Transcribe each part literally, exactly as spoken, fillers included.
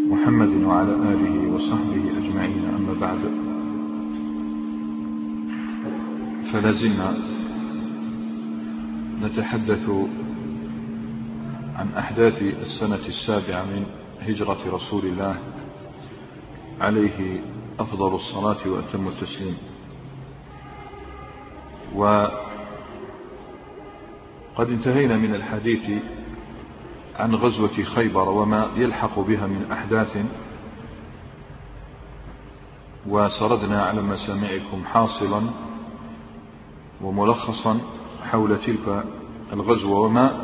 محمد وعلى آله وصحبه أجمعين، أما بعد، فلازلنا نتحدث عن أحداث السنة السابعة من هجرة رسول الله عليه أفضل الصلاة وأتم التسليم. وقد انتهينا من الحديث عن غزوة خيبر وما يلحق بها من أحداث، وسردنا على مسامعكم حاصلا وملخصا حول تلك الغزوة وما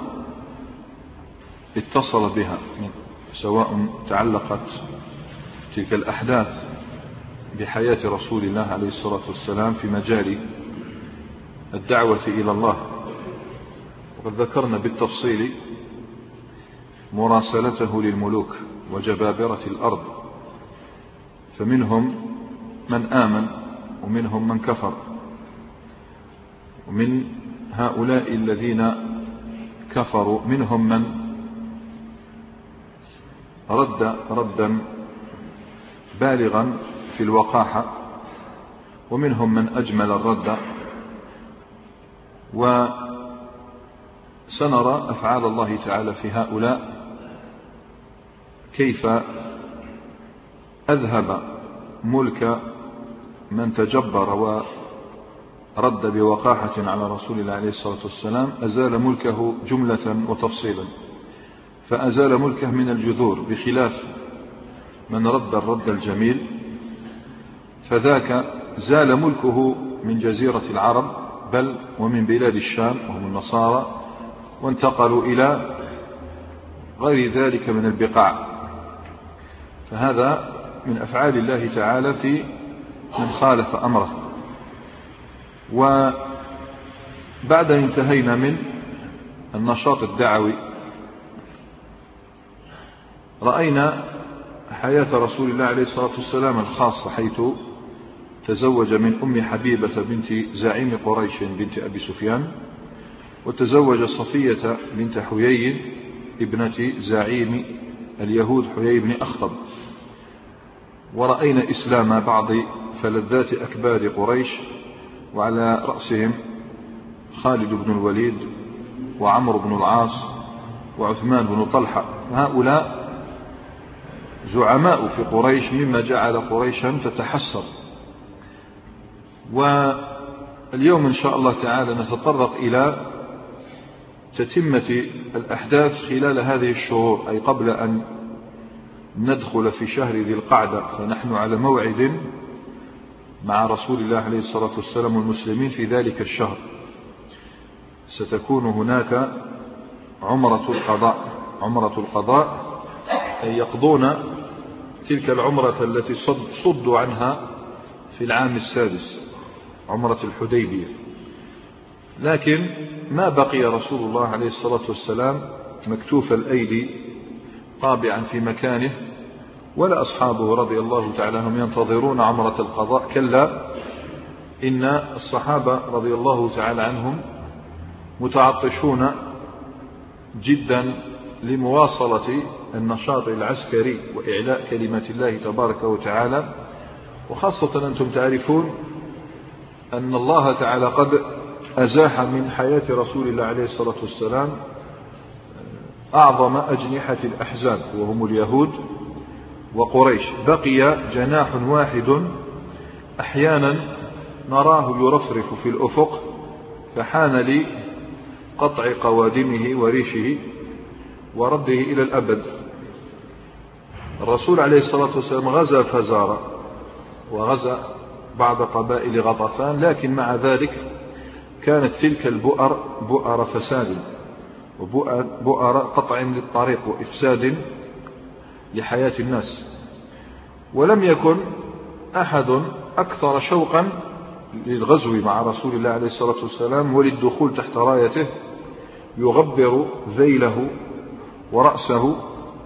اتصل بها، سواء تعلقت تلك الأحداث بحياة رسول الله عليه الصلاة والسلام في مجال الدعوة إلى الله. وقد ذكرنا بالتفصيل مراسلته للملوك وجبابرة الأرض، فمنهم من آمن ومنهم من كفر، ومن هؤلاء الذين كفروا منهم من رد ردا بالغا في الوقاحة، ومنهم من أجمل الرد. وسنرى أفعال الله تعالى في هؤلاء، كيف أذهب ملك من تجبر ورد بوقاحة على رسول الله عليه الصلاة والسلام، أزال ملكه جملة وتفصيلا، فأزال ملكه من الجذور، بخلاف من رد الرد الجميل، فذاك زال ملكه من جزيرة العرب بل ومن بلاد الشام وهم النصارى، وانتقلوا إلى غير ذلك من البقاع. فهذا من أفعال الله تعالى في من خالف أمره. وبعد انتهينا من النشاط الدعوي، رأينا حياة رسول الله عليه الصلاة والسلام الخاصة، حيث تزوج من أم حبيبة بنت زعيم قريش بنت أبي سفيان، وتزوج صفية بنت حيي ابنة زعيم اليهود حيي بن أخطب. ورأينا إسلام بعض فلذات أكباد قريش، وعلى رأسهم خالد بن الوليد وعمرو بن العاص وعثمان بن طلحة، هؤلاء زعماء في قريش، مما جعل قريشا تتحسر. واليوم إن شاء الله تعالى نتطرق إلى تتمة الأحداث خلال هذه الشهور، أي قبل أن ندخل في شهر ذي القعدة، فنحن على موعد مع رسول الله عليه الصلاة والسلام والمسلمين في ذلك الشهر. ستكون هناك عمرة القضاء. عمرة القضاء أي يقضون تلك العمرة التي صدوا عنها في العام السادس، عمرة الحديبية. لكن ما بقي رسول الله عليه الصلاة والسلام مكتوف الأيدي طابعا في مكانه، ولا أصحابه رضي الله تعالى عنهم ينتظرون عمرة القضاء، كلا، إن الصحابة رضي الله تعالى عنهم متعطشون جدا لمواصلة النشاط العسكري وإعلاء كلمة الله تبارك وتعالى. وخاصة أنتم تعرفون أن الله تعالى قد أزاح من حياة رسول الله عليه الصلاة والسلام أعظم أجنحة الأحزاب، وهم اليهود وقريش. بقي جناح واحد أحيانا نراه يرفرف في الأفق، فحان لقطع قوادمه وريشه ورده إلى الأبد. الرسول عليه الصلاة والسلام غزا فزارة وغزا بعض قبائل غطفان، لكن مع ذلك كانت تلك البؤر بؤر فساد وبؤر قطع للطريق وإفساد لحياة الناس. ولم يكن أحد أكثر شوقا للغزو مع رسول الله عليه الصلاة والسلام وللدخول تحت رايته، يغبر ذيله ورأسه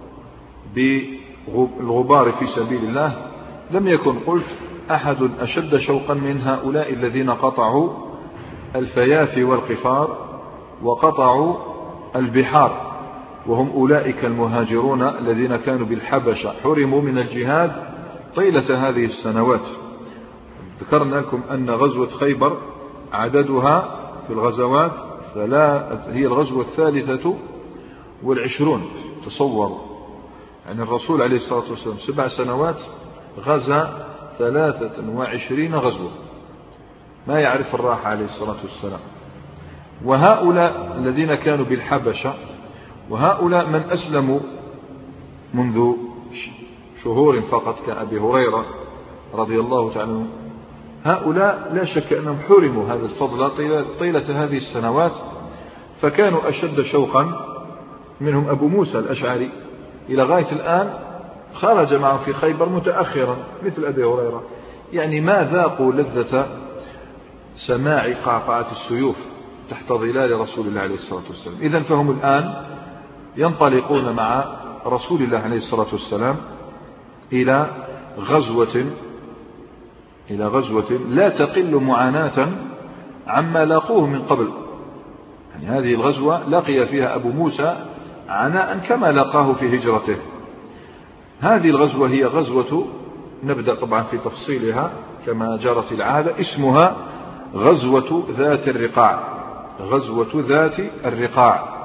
بالغبار في سبيل الله. لم يكن قلت أحد أشد شوقا من هؤلاء الذين قطعوا الفيافي والقفار وقطعوا البحار وهم أولئك المهاجرون الذين كانوا بالحبشة حرموا من الجهاد طيلة هذه السنوات. ذكرنا لكم أن غزوة خيبر عددها في الغزوات هي الغزوة الثالثة والعشرون. تصوروا يعني الرسول عليه الصلاة والسلام سبع سنوات غزا ثلاثة وعشرين غزوة، ما يعرف الراحة عليه الصلاة والسلام. وهؤلاء الذين كانوا بالحبشة وهؤلاء من أسلموا منذ شهور فقط كأبي هريرة رضي الله تعالى عنه، هؤلاء لا شك أنهم حرموا هذا الفضل طيلة هذه السنوات، فكانوا أشد شوقا منهم أبو موسى الأشعري إلى غاية الآن خرج معه في خيبر متأخرا مثل أبي هريرة، يعني ما ذاقوا لذة سماع قعقعة السيوف تحت ظلال رسول الله عليه الصلاة والسلام. إذن فهم الآن ينطلقون مع رسول الله عليه الصلاة والسلام إلى غزوة إلى غزوة لا تقل معاناة عما لاقوه من قبل. يعني هذه الغزوة لقي فيها أبو موسى عناء كما لقاه في هجرته. هذه الغزوة هي غزوة، نبدأ طبعا في تفصيلها كما جرت العادة، اسمها غزوة ذات الرقاع. غزوة ذات الرقاع،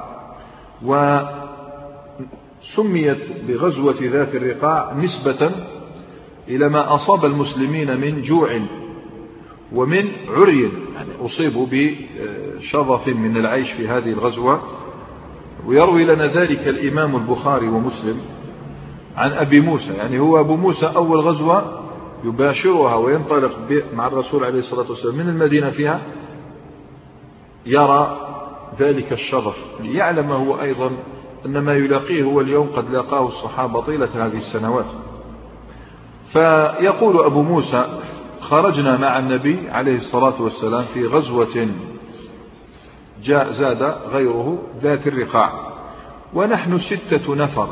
وسميت بغزوة ذات الرقاع نسبة إلى ما أصاب المسلمين من جوع ومن عري، يعني أصيبوا بشظف من العيش في هذه الغزوة. ويروي لنا ذلك الإمام البخاري ومسلم عن أبي موسى، يعني هو أبو موسى أول غزوة يباشرها وينطلق مع الرسول عليه الصلاة والسلام من المدينة فيها، يرى ذلك الشظف ليعلم هو أيضا أن ما يلاقيه هو اليوم قد لاقاه الصحابة طيلة هذه السنوات. فيقول أبو موسى: خرجنا مع النبي عليه الصلاة والسلام في غزوة جاء زاد غيره ذات الرقاع، ونحن ستة نفر،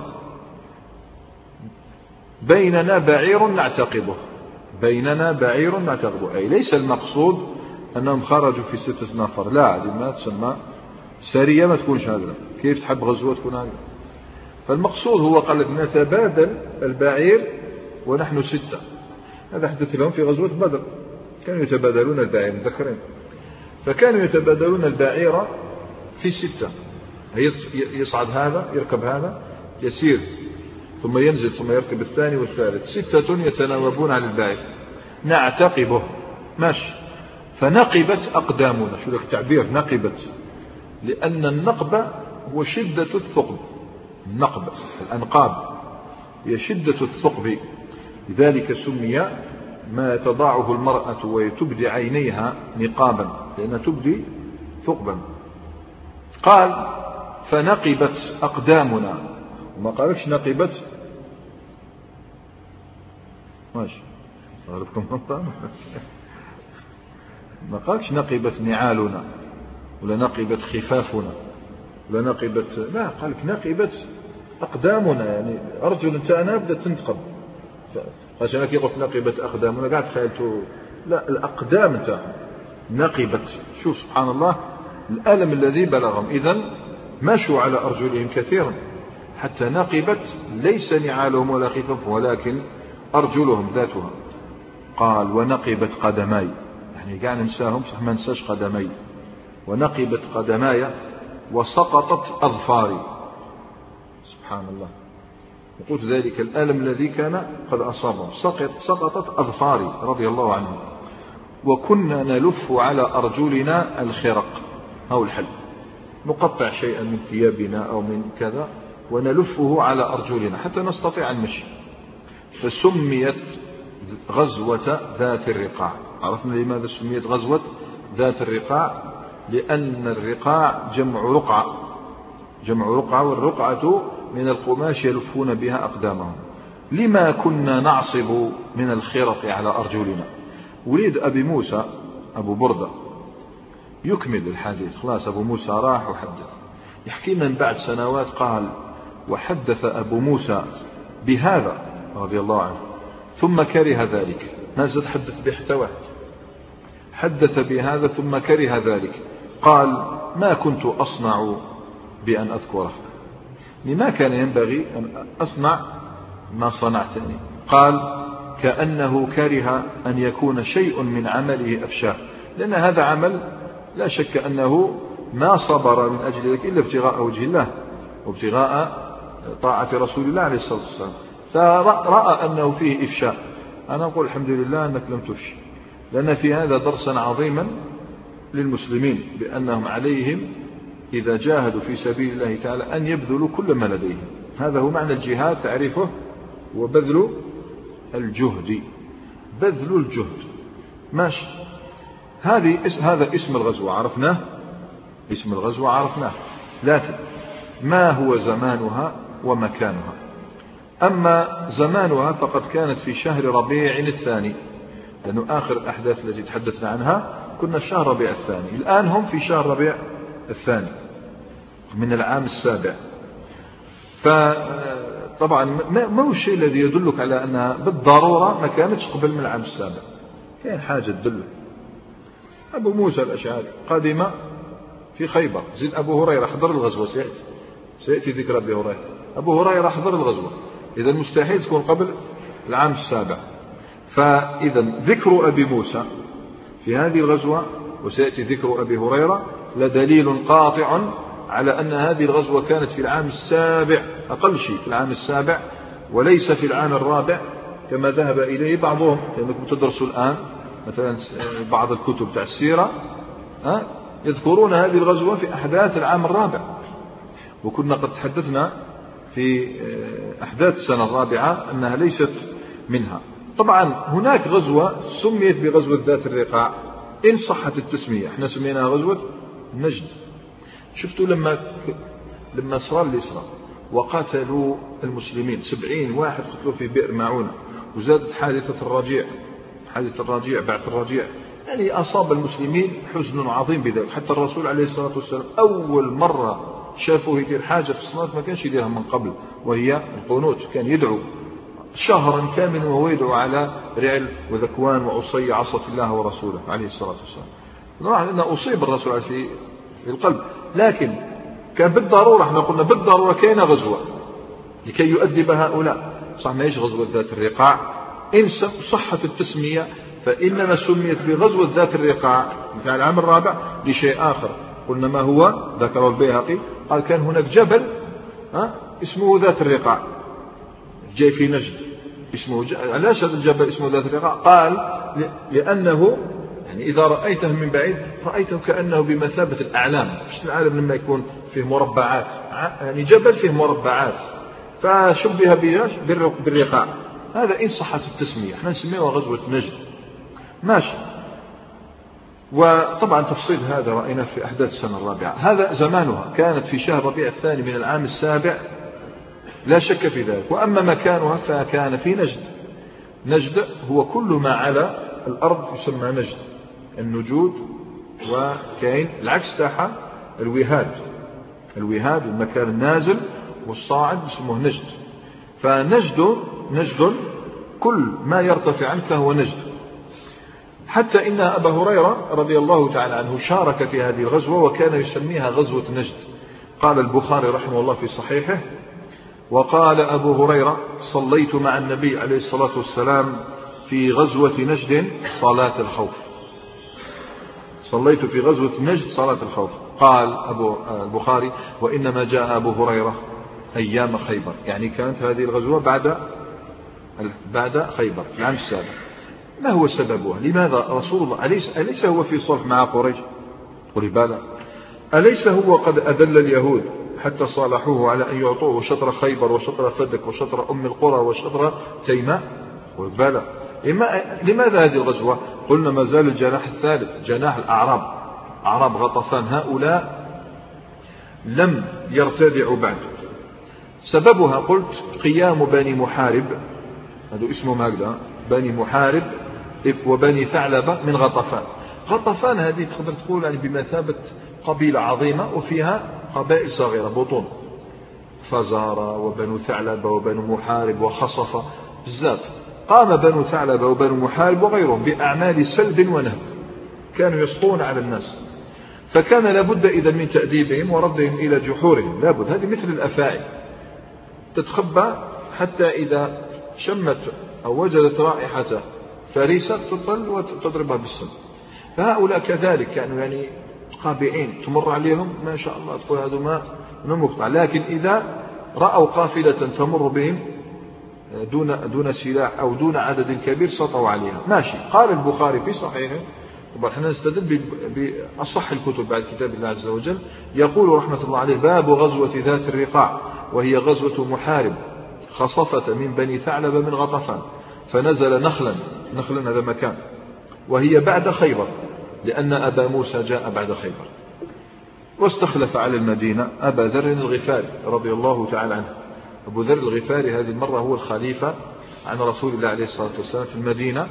بيننا بعير نعتقبه. بيننا بعير نعتقبه، أي ليس المقصود أنهم خرجوا في ستة نفر، لا، هذه ما تسمى سرية، ما تكونش هذا. كيف تحب غزوة تكون هذا؟ فالمقصود هو قال نتبادل البعير ونحن ستة. هذا حدث لهم في غزوة بدر، كانوا يتبادلون البعير، مذكرين، فكانوا يتبادلون البعير في ستة، يصعد هذا يركب هذا يسير ثم ينزل ثم يركب الثاني والثالث، ستة يتناوبون على البعير نعتقبه ماشي. فنقبت أقدامنا، شو لك تعبير نقبت، لأن النقب هو شدة الثقب، النقب الأنقاب هي شدة الثقب، لذلك سمي ما تضعه المرأة وتبدي عينيها نقابا، لأنها تبدي ثقبا. قال فنقبت أقدامنا، وما قالش نقبت ماشي أغلبكم غلطان، ما قالش نقبت نعالنا ولا نقبت خفافنا ولا نقبت، لا، قالك نقبت أقدامنا، يعني أرجل تاعنا بدأت تنتقب. عشان كي قلت نقبت أقدامنا قاعد تخيلتوا، لا، الأقدام تاعهم نقبت. شوف سبحان الله الألم الذي بلغهم. إذن مشوا على أرجلهم كثيرا حتى نقبت، ليس نعالهم ولا خفافهم ولكن أرجلهم ذاتها. قال ونقبت قدماي، يعني قاعد ننساهم صح ما ننساش قدمي. ونقبت قدماي وسقطت أظفاري، سبحان الله. وقلت ذلك الألم الذي كان قد أصابه، سقط سقطت أظفاري رضي الله عنه. وكنا نلف على أرجلنا الخرق أو الحل، نقطع شيئا من ثيابنا أو من كذا ونلفه على أرجلنا حتى نستطيع المشي. فسميت غزوة ذات الرقاع. عرفنا لماذا سميت غزوة ذات الرقاع؟ لأن الرقاع جمع رقعة، جمع رقعة، والرقعة من القماش يلفون بها أقدامهم. لما كنا نعصب من الخرق على أرجلنا. وليد أبي موسى أبو بردة يكمل الحديث، خلاص أبو موسى راح وحدث، يحكي لنا بعد سنوات قال وحدث أبو موسى بهذا رضي الله عنه ثم كره ذلك، ما زاد حدث به حتى واحد، حدث بهذا ثم كره ذلك. قال ما كنت أصنع بأن أذكره، ما كان ينبغي أن أصنع ما صنعتني. قال كأنه كره أن يكون شيء من عمله أفشاه، لأن هذا عمل لا شك أنه ما صبر من أجل ذلك إلا ابتغاء وجه الله وابتغاء طاعة رسول الله عليه الصلاة والسلام، فرأى أنه فيه إفشاء. أنا أقول الحمد لله أنك لم تفشي، لأن في هذا درسا عظيما للمسلمين بأنهم عليهم إذا جاهدوا في سبيل الله تعالى أن يبذلوا كل ما لديهم. هذا هو معنى الجهاد، تعريفه وبذل الجهد، بذل الجهد. ماشي، هذه هذا اسم الغزوة عرفناه، اسم الغزوة عرفناه، لكن ما هو زمانها ومكانها؟ أما زمانها فقد كانت في شهر ربيع الثاني، لأنه آخر الأحداث التي تحدثنا عنها كنا في شهر ربيع الثاني، الآن هم في شهر ربيع الثاني من العام السابع. فطبعا ما هو الشيء الذي يدلك على أنها بالضرورة ما كانتش قبل من العام السابع؟ كاين حاجة تدلك. أبو موسى الأشعري قادم في خيبر، زيد أبو هريرة حضر الغزوة، سيأتي سيأتي ذكر أبي هريرة. أبو هريرة حضر الغزوة، إذا مستحيل تكون قبل العام السابع. فإذا ذكر أبي موسى في هذه الغزوة وسيأتي ذكر أبي هريرة لدليل قاطع على أن هذه الغزوة كانت في العام السابع، أقل شيء في العام السابع وليس في العام الرابع كما ذهب إليه بعضهم، لأنكم تدرسوا الآن مثلا بعض الكتب تاع السيرة يذكرون هذه الغزوة في أحداث العام الرابع، وكنا قد تحدثنا في أحداث السنة الرابعة أنها ليست منها. طبعا هناك غزوة سميت بغزوة ذات الرقاع إن صحت التسمية، احنا سميناها غزوة نجد. شفتوا لما لما صار الإسراء وقتلوا المسلمين سبعين واحد قتلوا في بئر معونة، وزادت حادثة الرجيع، حادثة الرجيع بعث الرجيع، يعني أصاب المسلمين حزن عظيم بذلك. حتى الرسول عليه الصلاة والسلام أول مرة شافوه يدير حاجة في الصلاة ما كانش يديرها من قبل، وهي القنوت. كان يدعو شهرا كاملا وهو يدعو على رعل وذكوان وعصي عصت الله ورسوله عليه الصلاة والسلام. نلاحظ أن أصيب الرسول في القلب، لكن كان بالضرورة، احنا قلنا بالضرورة كان غزوة لكي يؤدب هؤلاء. صح ما يش غزوة ذات الرقاع إن صحت التسمية، فإنما سميت بغزوة ذات الرقاع في العام الرابع لشيء آخر. قلنا ما هو؟ ذكره البيهقي قال كان هناك جبل ها اسمه ذات الرقاع جاي في نجد اسمه ج... علاش هذا الجبل اسمه ذات الرقاع؟ قال لأنه يعني إذا رأيته من بعيد رأيته كأنه بمثابة الأعلام. مش العالم لما يكون فيه مربعات، يعني جبل فيه مربعات، فشبه بالرقاع. هذا إن صحت التسمية، احنا نسميها غزوة نجد. ماشي. وطبعا تفصيل هذا رأينا في أحداث السنة الرابعة. هذا زمانها كانت في شهر ربيع الثاني من العام السابع لا شك في ذلك. وأما مكانها فكان في نجد. نجد هو كل ما على الأرض يسمى نجد، النجود. وكاين العكس تاعها الوهاد، الوهاد المكان النازل والصاعد يسموه نجد. فنجد نجد كل ما يرتفع عنه فهو نجد. حتى إن أبا هريرة رضي الله تعالى عنه شارك في هذه الغزوة وكان يسميها غزوة نجد. قال البخاري رحمه الله في صحيحه: وقال أبو هريرة: صليت مع النبي عليه الصلاة والسلام في غزوة نجد صلاة الخوف. صليت في غزوة نجد صلاة الخوف. قال أبو البخاري: وإنما جاء أبو هريرة أيام خيبر، يعني كانت هذه الغزوة بعد بعد خيبر في العام السابع. ما هو سببها؟ لماذا رسول الله أليس, أليس هو في صلح مع قريش؟ قل بلى. أليس هو قد أذل اليهود حتى صالحوه على أن يعطوه شطر خيبر وشطر فدك وشطر أم القرى وشطر تيماء؟ قل بلى. لماذا هذه الغزوة؟ قلنا ما زال الجناح الثالث، جناح الأعراب، أعراب غطفان، هؤلاء لم يرتدعوا بعد. سببها قلت قيام بني محارب، هذا اسمه ماذا؟ بني محارب وبني ثعلبة من غطفان. غطفان هذه تقدر تقول يعني بمثابة قبيلة عظيمة وفيها قبائل صغيرة بطون، فزارة وبنو ثعلبة وبنو محارب وخصفة بزاف. قام بنو ثعلبة وبنو محارب وغيرهم بأعمال سلب ونهب، كانوا يسطون على الناس، فكان لابد إذا من تأديبهم وردهم إلى جحورهم، لابد. هذه مثل الأفاعي، تتخبى حتى إذا شمت أو وجدت رائحة فريسة تطل وتضربها بالسم. فهؤلاء كذلك كانوا يعني قابعين، تمر عليهم ما شاء الله تقول هذا ما مقطع، لكن إذا رأوا قافلة تمر بهم دون دون سلاح أو دون عدد كبير سطوا عليها ماشي. قال البخاري في صحيحه، طبعا احنا نستدل بأصح الكتب بعد كتاب الله عز وجل، يقول رحمة الله عليه: باب غزوة ذات الرقاع، وهي غزوة محارب خصفة من بني ثعلب من غطفان، فنزل نخلا، نخلا هذا مكان، وهي بعد خيبر، لأن أبا موسى جاء بعد خيبر، واستخلف على المدينة أبا ذر الغفاري رضي الله تعالى عنه. أبو ذر الغفاري هذه المرة هو الخليفة عن رسول الله عليه الصلاة والسلام في المدينة،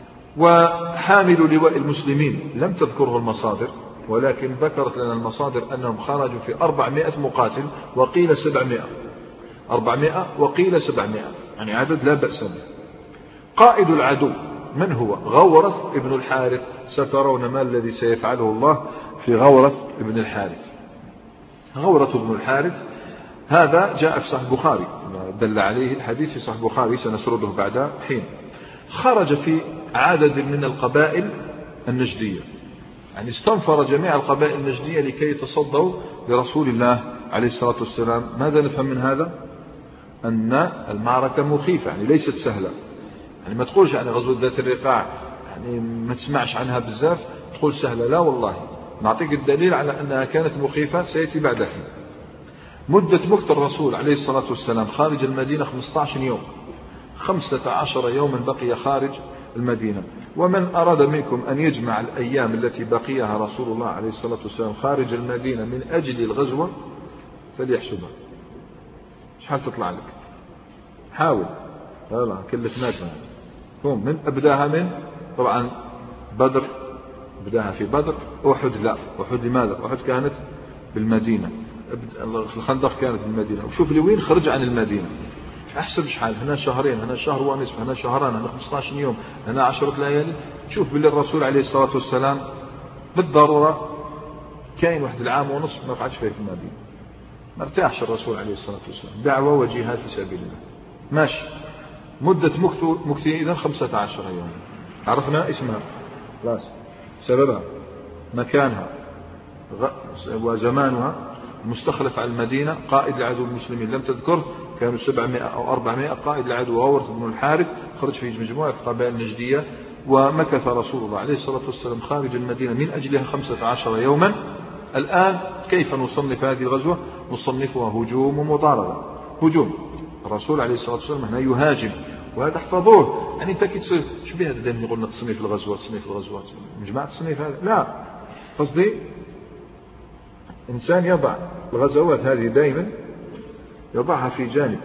وحامل لواء المسلمين. لم تذكره المصادر، ولكن ذكرت لنا المصادر أنهم خرجوا في أربعمائة مقاتل، وقيل سبعمائة، أربعمائة وقيل سبعمائة، يعني عدد لا بأس به. قائد العدو من هو؟ غورث ابن الحارث. سترون ما الذي سيفعله الله في غورث ابن الحارث. غورث ابن الحارث هذا جاء في صحيح البخاري، دل عليه الحديث في صحيح البخاري، سنسرده بعد حين. خرج في عدد من القبائل النجدية، يعني استنفر جميع القبائل النجدية لكي يتصدوا لرسول الله عليه الصلاة والسلام. ماذا نفهم من هذا؟ أن المعركة مخيفة، يعني ليست سهلة. يعني ما تقولش يعني غزوة ذات الرقاع يعني ما تسمعش عنها بزاف تقول سهلة، لا والله. نعطيك الدليل على أنها كانت مخيفة سيأتي بعد حين. مدة مكث الرسول عليه الصلاة والسلام خارج المدينة خمسة عشر يوم، خمسة عشر يوما بقي خارج المدينة. ومن أراد منكم أن يجمع الأيام التي بقيها رسول الله عليه الصلاة والسلام خارج المدينة من أجل الغزوة فليحسبها، شحال تطلع لك؟ حاول، لا لا كلفناك هم من أبداها من طبعا بدر، بداها في بدر. أحد لا، أحد لماذا؟ أحد كانت بالمدينة، الخندق كانت بالمدينة. وشوف لي وين خرج عن المدينة، احسب شحال، هنا شهرين، هنا شهر ونصف، هنا شهران، هنا خمسة عشر يوم، هنا عشرة ليالي. شوف باللي الرسول عليه الصلاة والسلام بالضرورة كاين واحد العام ونصف ما قعدش فيه في المدينة، ما ارتاحش الرسول عليه الصلاة والسلام، دعوة وجهاد في سبيل الله ماشي. مدة مكثه إذن خمسة عشر يوم. عرفنا اسمها خلاص، سببها، مكانها، وزمانها. مستخلف على المدينة، قائد العدو المسلمين لم تذكر، كانوا سبعمائة أو أربعمائة. قائد العدو غورث بن الحارث، خرج في مجموعة قبائل نجدية. ومكث رسول الله عليه الصلاة والسلام خارج المدينة من أجلها خمسة عشر يوما. الآن كيف نصنف هذه الغزوة؟ نصنفها هجوم ومضاربة. هجوم، الرسول عليه الصلاة والسلام هنا يهاجم، وهذا احفظوه. يعني انت كي تصير شو بهذا دائما يقولنا تصنيف الغزوات، تصنيف الغزوات، مجمع تصنيف هذا لا. قصدي إنسان يضع الغزوات هذه دائما يضعها في جانب،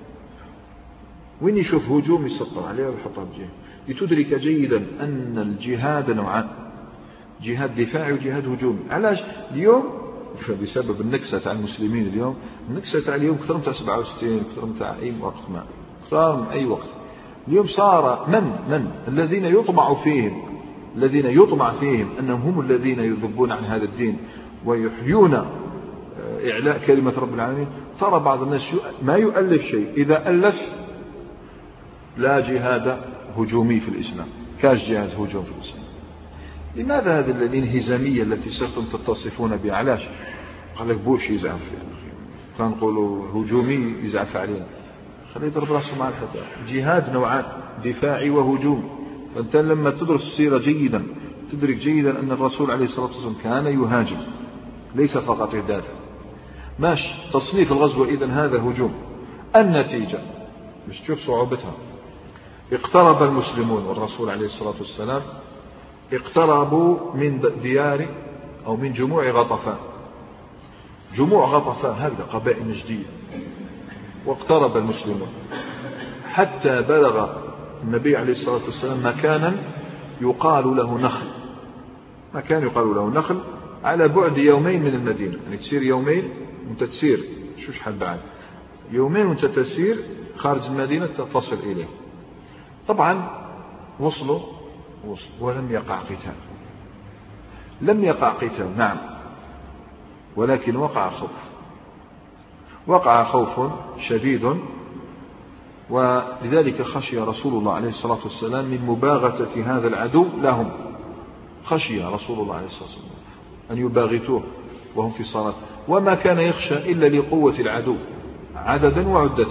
وين يشوف هجوم يسطر عليه ويحطها بجانب، لتدرك جيدا أن الجهاد نوعان: جهاد دفاعي وجهاد هجومي. علاش اليوم؟ بسبب النكسة تاع المسلمين اليوم. النكسة تاع اليوم كثر من سبعة وستين، كثر من أي وقت، ما صار من أي وقت. اليوم صار من من الذين يطمع فيهم، الذين يطمع فيهم أنهم هم الذين يذبون عن هذا الدين ويحيون إعلاء كلمة رب العالمين. ترى بعض الناس ما يؤلف شيء، إذا ألف لا جهاد هجومي في الإسلام، كاش جهاد هجوم في الإسلام. لماذا هذه الانهزامية التي صرتم تتصفون بها؟ علاش؟ قال لك بوش يزعف، كان نقولوا هجومي يزعف علينا، خليه يضرب راسه مع الحجر. جهاد نوعان: دفاعي وهجومي. فأنت لما تدرس السيرة جيدا تدرك جيدا أن الرسول عليه الصلاة والسلام كان يهاجم ليس فقط يدافع. ماشي، تصنيف الغزوة إذن هذا هجوم. النتيجة مش تشوف صعوبتها، اقترب المسلمون والرسول عليه الصلاة والسلام اقتربوا من ديار أو من جموع غطفان. جموع غطفان هذا قبائل نجدية. واقترب المسلمون حتى بلغ النبي عليه الصلاة والسلام مكانا يقال له نخل، مكان يقال له نخل على بعد يومين من المدينة. يعني تسير يومين وانت تسير شو شحال بعد، يومين وانت تسير خارج المدينة تصل إليه. طبعا وصلوا وصلوا ولم يقع قتال، لم يقع قتال نعم، ولكن وقع خوف. وقع خوف شديد، ولذلك خشي رسول الله عليه الصلاة والسلام من مباغتة هذا العدو لهم. خشي رسول الله عليه الصلاة والسلام أن يباغتوه وهم في صلاة، وما كان يخشى إلا لقوة العدو عددا وعدة.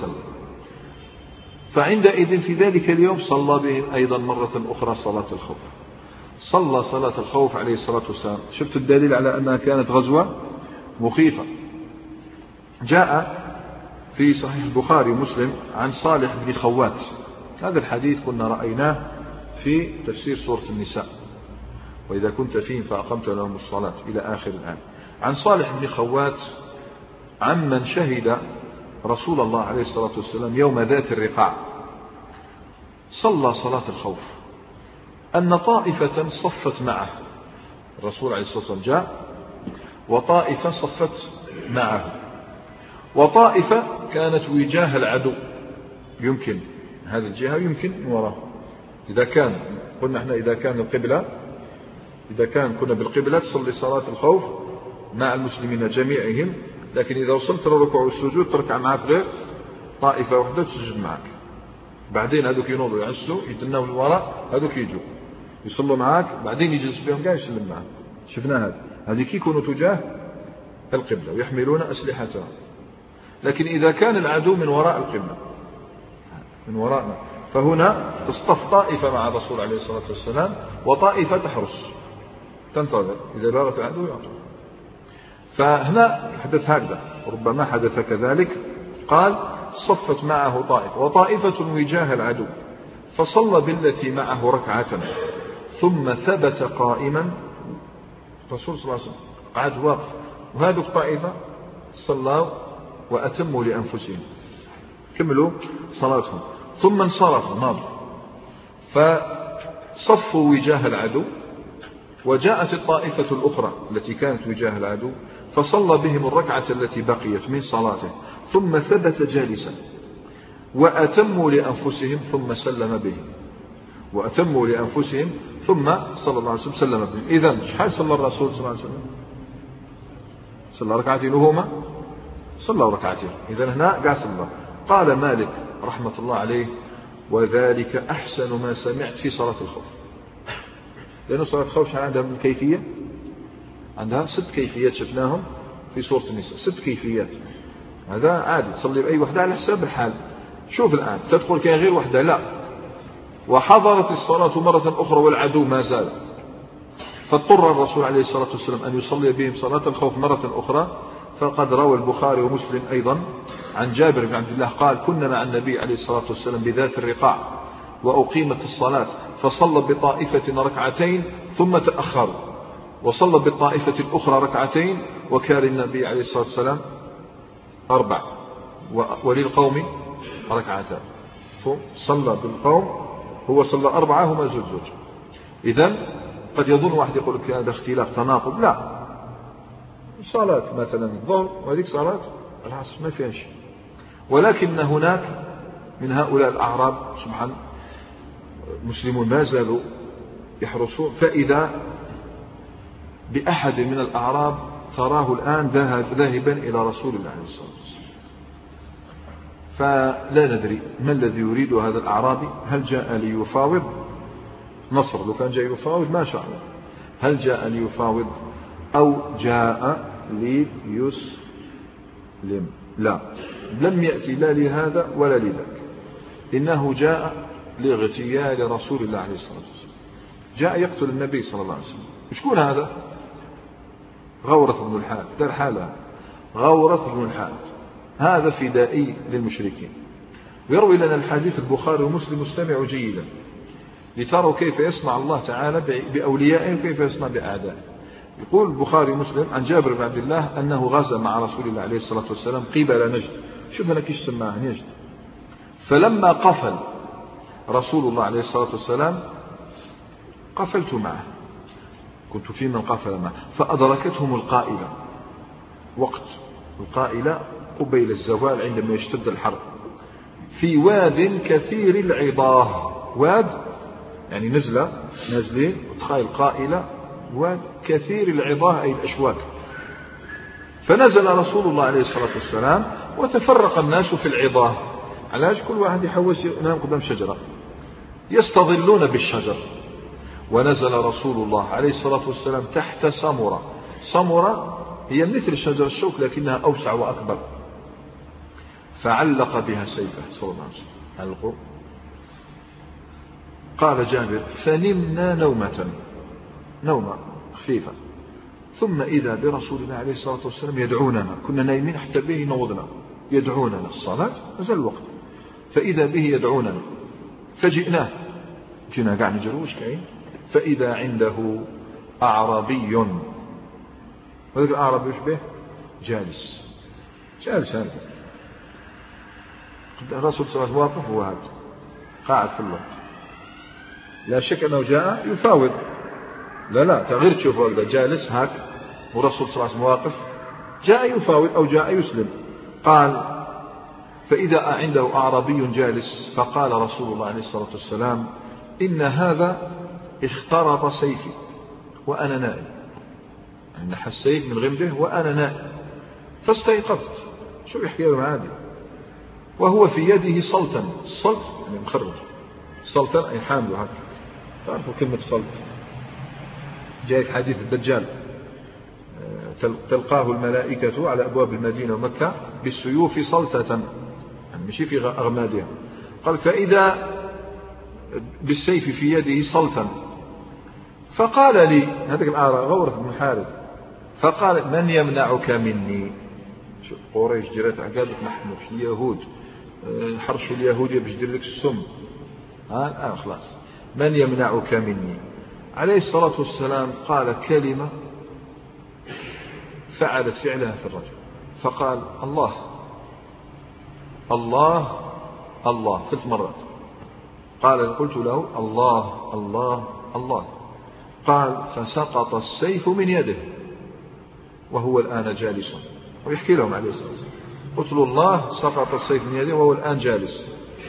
فعندئذ في ذلك اليوم صلى بهم أيضا مرة أخرى صلاة الخوف. صلى صلاة الخوف عليه الصلاة والسلام. شفت الدليل على أنها كانت غزوة مخيفة. جاء في صحيح البخاري ومسلم عن صالح بن خوات، هذا الحديث كنا رأيناه في تفسير سورة النساء، وإذا كنت فيهم فأقمت لهم الصلاة إلى آخر الآن. عن صالح بن خوات عمن شهد رسول الله عليه الصلاة والسلام يوم ذات الرقاع صلى صلاة الخوف، أن طائفة صفت معه. الرسول عليه الصلاة والسلام جاء وطائفة صفت معه، وطائفة كانت وجاه العدو، يمكن هذه الجهة يمكن من وراء. إذا كان قلنا احنا إذا كان القبلة إذا كان كنا بالقبلة تصلي صلاة الخوف مع المسلمين جميعهم، لكن إذا وصلت للركوع والسجود تركع معك غير طائفة واحدة تسجد معك. بعدين هذوك ينوضوا يعسوا يدنوا من وراء، هذوك يجوا يصلوا معك، بعدين يجلس بهم قاعد يسلم معك. شفنا هذا هذه كي يكونوا تجاه القبلة ويحملون أسلحتهم. لكن إذا كان العدو من وراء القبلة من وراءنا، فهنا تصطف طائفة مع الرسول عليه الصلاة والسلام وطائفة تحرس تنتظر، إذا باغت العدو يعطوا. فهنا حدث هكذا، ربما حدث كذلك. قال صفت معه طائفة وطائفة وجاه العدو، فصلى بالتي معه ركعة ثم ثبت قائما. الرسول صلى الله عليه وسلم قعد واقف، وهذه الطائفة صلوا وأتموا لأنفسهم، كملوا صلاتهم، ثم انصرفوا ناظر، فصفوا وجاه العدو. وجاءت الطائفة الأخرى التي كانت وجاه العدو فصلى بهم الركعة التي بقيت من صلاته، ثم ثبت جالسا وأتموا لأنفسهم ثم سلم بهم وأتموا لأنفسهم ثم صلى الله عليه وسلم سلم بهم. إذن شحال صلى الرسول صلى الله عليه وسلم؟ صلى ركعتين وهما صلى ركعتين. إذن هنا قاعد صلى. قال مالك رحمة الله عليه: وذلك أحسن ما سمعت في صلاة الخوف. لأنه صلاة الخوف شحال عندها من كيفية؟ عندها ست كيفيات شفناهم في سورة النساء، ست كيفيات. هذا عادي تصلي بأي وحدة على حساب الحال. شوف الآن تدخل كان غير وحدة، لا، وحضرت الصلاة مرة أخرى والعدو ما زال، فاضطر الرسول عليه الصلاة والسلام أن يصلي بهم صلاة الخوف مرة أخرى. فقد روى البخاري ومسلم أيضا عن جابر بن عبد الله قال: كنا مع النبي عليه الصلاة والسلام بذات الرقاع وأقيمت الصلاة، فصلى بطائفة ركعتين ثم تأخروا، وصلى بالطائفة الأخرى ركعتين، وكان النبي عليه الصلاة والسلام أربع وللقوم ركعتان، صلى بالقوم هو صلى أربعة هما زوج زوج. إذن قد يظن واحد يقول لك هذا اختلاف تناقض، لا، صلاة مثلا الظهر وهذيك صلاة العصر ما فيها شيء، ولكن هناك من هؤلاء الأعراب سبحان مسلمون ما زالوا يحرسون، فإذا بأحد من الأعراب تراه الآن ذاهبا إلى رسول الله عليه الصلاة والسلام، فلا ندري ما الذي يريد هذا الأعرابي. هل جاء ليفاوض نصر؟ لو كان جاء يفاوض ما شاء الله. هل جاء ليفاوض أو جاء ليسلم؟ لا، لم يأتي لا لهذا ولا لذاك، إنه جاء لاغتيال رسول الله عليه الصلاة والسلام، جاء يقتل النبي صلى الله عليه وسلم. شكون هذا؟ غورة بن الحارث. دار حالة غورة بن الحارث، هذا فدائي للمشركين. ويروي لنا الحديث البخاري ومسلم، استمعوا جيدا لتروا كيف يصنع الله تعالى بأوليائه وكيف يصنع بأعدائه. يقول البخاري ومسلم عن جابر بن عبد الله أنه غزا مع رسول الله عليه الصلاة والسلام قبل نجد. شوف أنا كيش سماها نجد. فلما قفل رسول الله عليه الصلاة والسلام قفلت معه، كنت في من قفل معه، فأدركتهم القائلة، وقت القائلة قبيل الزوال عندما يشتد الحر، في واد كثير العضاه. واد يعني نزلة نازلين، وتخيل قائلة واد كثير العضاه أي الأشواك. فنزل رسول الله عليه الصلاة والسلام وتفرق الناس في العظاه. علاش؟ كل واحد يحوس ينام قدام شجرة، يستظلون بالشجر. ونزل رسول الله عليه الصلاة والسلام تحت سمرة. سمرة هي مثل شجر الشوك لكنها أوسع وأكبر، فعلق بها سيفه صلى الله عليه وسلم. علقوا. قال جابر فنمنا نومة نومة خفيفة، ثم إذا برسول الله عليه الصلاة والسلام يدعوننا، كنا نايمين حتى به نوضنا، يدعوننا الصلاة نزل الوقت، فإذا به يدعوننا فجئناه، جينا قاعد نجروش كاين، فإذا عنده أعرابي. وذلك الأعرابي وش به؟ جالس جالس هذا الرسول صلى الله عليه وسلم واقف هو هذا قاعد في الوقت، لا شك أنه جاء يفاوض، لا لا تغير تشوفه هكذا جالس هاك والرسول صلى الله عليه وسلم واقف، جاء يفاوض أو جاء يسلم. قال فإذا عنده أعرابي جالس، فقال رسول الله عليه الصلاة والسلام إن هذا اخترط سيفي وأنا نائم، يعني نحى السيف من غمده وأنا نائم، فاستيقظت. شو يحكي لهم هذه؟ وهو في يده سلطا، السلط يعني مخرج، سلطا أي حامل هكذا، تعرفوا كلمة سلط جاء في حديث الدجال تلقاه الملائكة على أبواب المدينة ومكة بالسيوف سلطة، يعني مشي في أغمادها. قال فإذا بالسيف في يده سلطا، فقال لي هذاك الآراء غورة بن حارث، فقال من يمنعك مني؟ شوف قريش جرت عقابك نحن في اليهود، حرش اليهود باش يدير لك السم، ها الآن خلاص من يمنعك مني؟ عليه الصلاة والسلام قال كلمة فعلت فعلها في الرجل، فقال الله الله الله ثلاث مرات. قال قلت له الله الله الله. قال فسقط السيف من يده وهو الآن جالس، ويحكي لهم عليه الصلاة والسلام قلت له الله سقط السيف من يده وهو الآن جالس.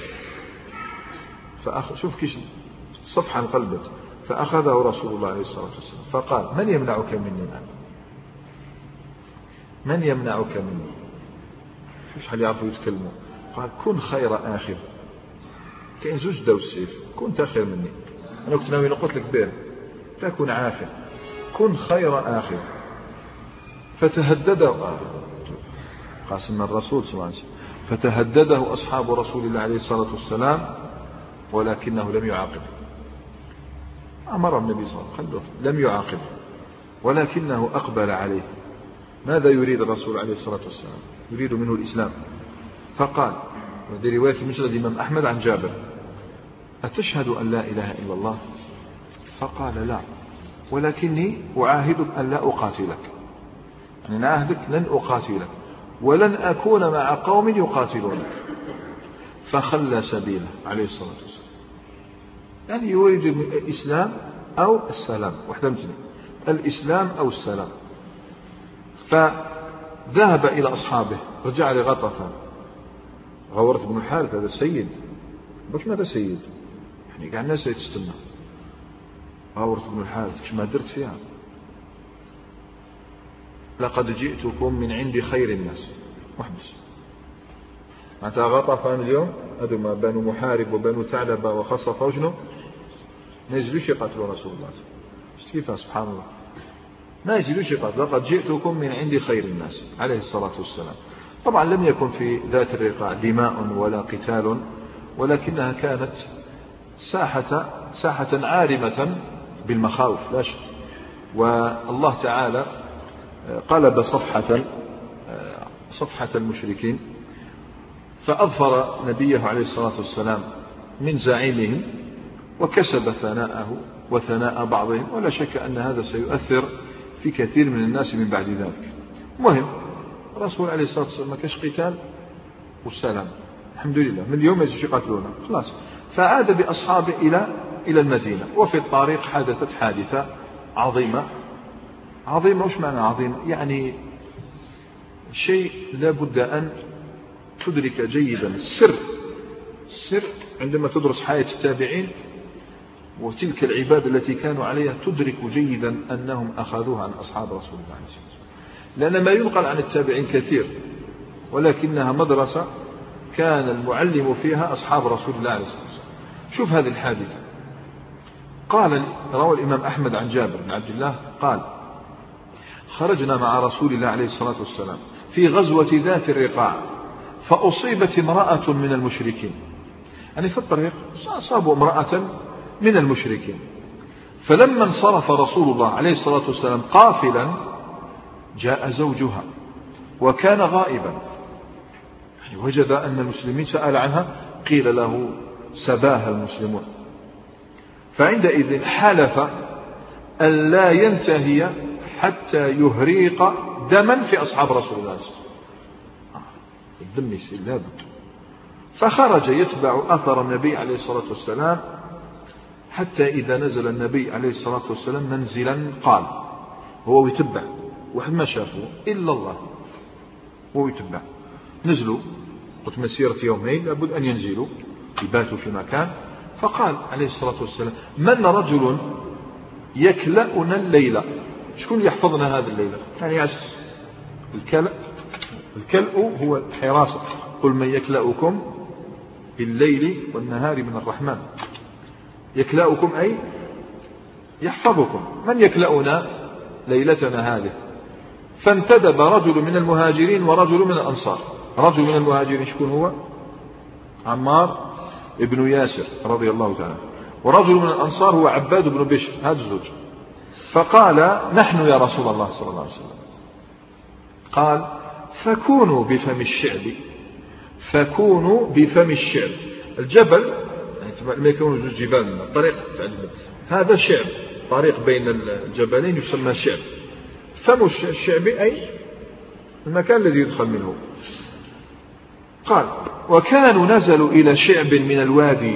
فأخ... شوف كيش صفحة انقلبت. فأخذه رسول الله عليه الصلاة والسلام فقال من يمنعك مني الآن؟ من يمنعك مني؟ فيش حال يعرفوا يتكلموا. قال كن خير آخر، كاين زوج داو السيف، كنت خير مني، أنا كنت ناوي نقول لك به تكون عافية، كن خير آخر. فتهدده قاسم الرسول صلى الله عليه وسلم، فتهدده أصحاب رسول الله عليه الصلاة والسلام ولكنه لم يعاقب. أمر النبي صلى الله عليه وسلم لم يعاقب ولكنه أقبل عليه. ماذا يريد الرسول عليه الصلاة والسلام؟ يريد منه الإسلام. فقال، وهذه رواية في مسند الإمام أحمد عن جابر، أتشهد أن لا إله إلا الله؟ فقال لا، ولكني أعاهدك أن لا أقاتلك، يعني نعهدك لن أقاتلك ولن أكون مع قوم يقاتلونك. فخلى سبيله عليه الصلاة والسلام، يعني يريد الإسلام أو السلام، واحدة مثل الإسلام أو السلام. فذهب إلى أصحابه، رجع لغطفان. غورة بن الحارث هذا السيد، باش ماذا سيد؟ يعني قاعد الناس يتستنى. غورة بن الحارث كما درت فيها، لقد جئتكم من عند خير الناس. وحبس معناتها غطفان اليوم هذوما بنو محارب وبنو ثعلبة وخصف وجنه ما يزيدوش يقاتلوا رسول الله. كيف سبحان الله، ما يزيدوش يقاتلوا. لقد جئتكم من عند خير الناس عليه الصلاة والسلام. طبعا لم يكن في ذات الرقاع دماء ولا قتال، ولكنها كانت ساحة ساحة عارمة بالمخاوف لا شك. والله تعالى قلب صفحة صفحة المشركين، فأظفر نبيه عليه الصلاة والسلام من زعيمهم وكسب ثناءه وثناء بعضهم، ولا شك أن هذا سيؤثر في كثير من الناس من بعد ذلك. مهم الرسول عليه الصلاة والسلام ما كاش قتال والسلام الحمد لله، من اليوم يجيش يقاتلونا خلاص. فعاد بأصحابه إلى إلى المدينة، وفي الطريق حدثت حادثة عظيمة. عظيمة وش معنى عظيمة؟ يعني شيء لا بد أن تدرك جيدا السر. السر عندما تدرس حياة التابعين وتلك العبادة التي كانوا عليها، تدرك جيدا أنهم أخذوها عن أصحاب رسول الله عليه الصلاة والسلام، لأن ما ينقل عن التابعين كثير، ولكنها مدرسة كان المعلم فيها أصحاب رسول الله عليه الصلاة والسلام. شوف هذه الحادثة. قال روى الإمام أحمد عن جابر بن عبد الله قال خرجنا مع رسول الله عليه الصلاة والسلام في غزوة ذات الرقاع فأصيبت امرأة من المشركين، يعني في الطريق أصابوا امرأة من المشركين، فلما انصرف رسول الله عليه الصلاة والسلام قافلا جاء زوجها وكان غائبا، يعني وجد أن المسلمين سأل عنها، قيل له سباها المسلمون، فعندئذ حلف أن لا ينتهي حتى يهريق دما في أصحاب رسول الله صلى الله عليه وسلم. الدم يسيل لابد. فخرج يتبع أثر النبي عليه الصلاة والسلام حتى إذا نزل النبي عليه الصلاة والسلام منزلا قال، هو يتبع واحد ما شافه إلا الله، هو يتبع نزلوا قلت مسيرة يومين لابد أن ينزلوا يباتوا في مكان، فقال عليه الصلاة والسلام من رجل يكلأنا الليلة، شكون يحفظنا هذا الليلة؟ يعني يعس الكلأ، الكلأ هو الحراسة، قل من يكلأكم بالليل والنهار من الرحمن، يكلأكم أي يحفظكم، من يكلأنا ليلتنا هذه؟ فانتدب رجل من المهاجرين ورجل من الأنصار. رجل من المهاجرين شكون هو؟ عمار ابن ياسر رضي الله تعالى، ورجل من الأنصار هو عباد بن بشر، هذا الزوج. فقال نحن يا رسول الله صلى الله عليه وسلم. قال فكونوا بفم الشعب، فكونوا بفم الشعب. الجبل يعني ما يكونوا جوج جبال من الطريق، هذا شعب، طريق بين الجبلين يسمى شعب. فم الشعب أي المكان الذي يدخل منه. قال وكانوا نزلوا إلى شعب من الوادي،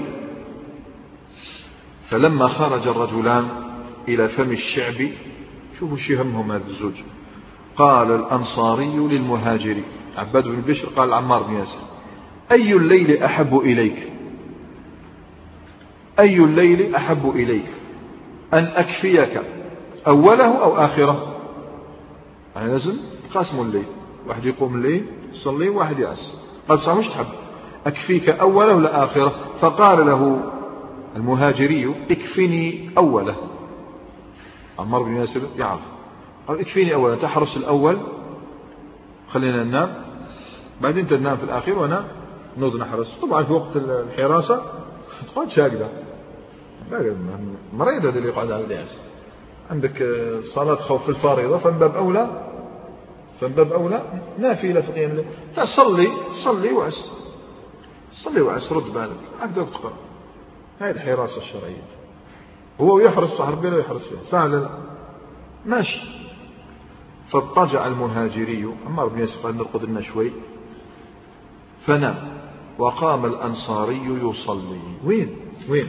فلما خرج الرجلان إلى فم الشعب، شوفوا شي همهم هذا الزوج، قال الأنصاري للمهاجري عباد بن بشر قال عمار بن ياسر أي الليل أحب إليك، أي الليل أحب إليك أن أكفيك أوله أو آخره؟ يعني لازم قاسموا الليل، واحد يقوم الليل يصلي واحد يأس، قال صح مش تحب أكفيك أوله ولا آخره؟ فقال له المهاجري اكفني أوله. عمار بن ياسر يعرف، قال اكفيني أولا، تحرس الأول خلينا ننام، بعدين تنام في الأخير وأنا نوض نحرس. طبعا في وقت الحراسة تقعد شاقدة مريض هذا اللي يقعد على الياس، عندك صلاة خوف في الفارضة فمن باب أولى، فمن باب أولى نافلة في قيام الليل، تصلي صلي وعس، صلي وعس رد بالك هكذا تقرأ. هاي الحراسة الشرعية، هو يحرس صاحب بلا يحرس فيها ساعة لا ماشي. فاضطجع المهاجري، عمار بن ياسر قال نرقد لنا شوي، فنام، وقام الأنصاري يصلي. وين وين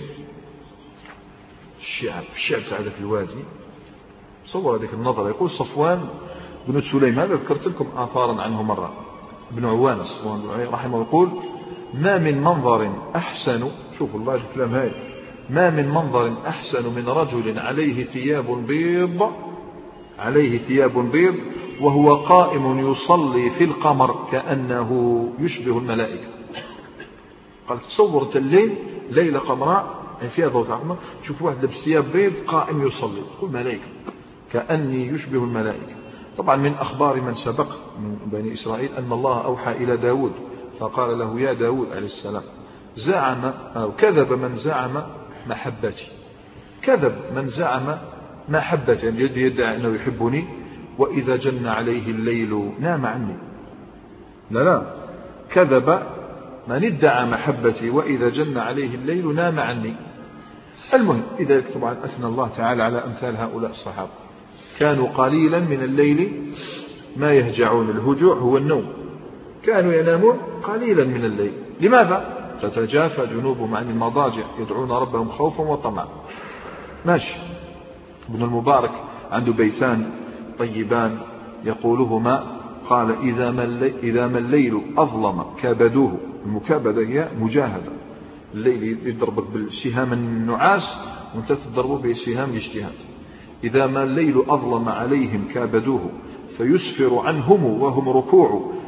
الشعب، الشعب تاع ذاك الوادي، صور هذيك النظرة. يقول صفوان بن سليم، هذا ذكرت لكم آثارا عنه مرة، ابن عوان صفوان رحمه يقول ما من منظر أحسن، شوفوا الله الكلام هاي، ما من منظر أحسن من رجل عليه ثياب بيض، عليه ثياب بيض وهو قائم يصلي في القمر كأنه يشبه الملائكة. قال تصورت الليل ليلة قمراء يعني فيها ضوء القمر، شوف واحد لبس ثياب بيض قائم يصلي، تقول ملائكة كأني يشبه الملائكة. طبعا من أخبار من سبق من بني إسرائيل أن الله أوحى إلى داود فقال له يا داود عليه السلام زعم أو كذب من زعم محبتي، كذب من زعم محبتي، يعني يدعي أنه يحبني وإذا جن عليه الليل نام عني. لا لا، كذب من ادعى محبتي وإذا جن عليه الليل نام عني. المهم إذا طبعا أثنى الله تعالى على أمثال هؤلاء الصحابة، كانوا قليلا من الليل ما يهجعون، الهجوع هو النوم، كانوا ينامون قليلا من الليل. لماذا؟ تتجافى جنوبهم عن المضاجع يدعون ربهم خوفا وطمعا. ماشي. ابن المبارك عنده بيتان طيبان يقولهما، قال إذا ما إذا ما الليل أظلم كابدوه، المكابدة هي مجاهدة، الليل يضربك بالسهام النعاس وانت تضربه بسهام الاجتهاد. إذا ما الليل أظلم عليهم كابدوه فيسفر عنهم وهم ركوع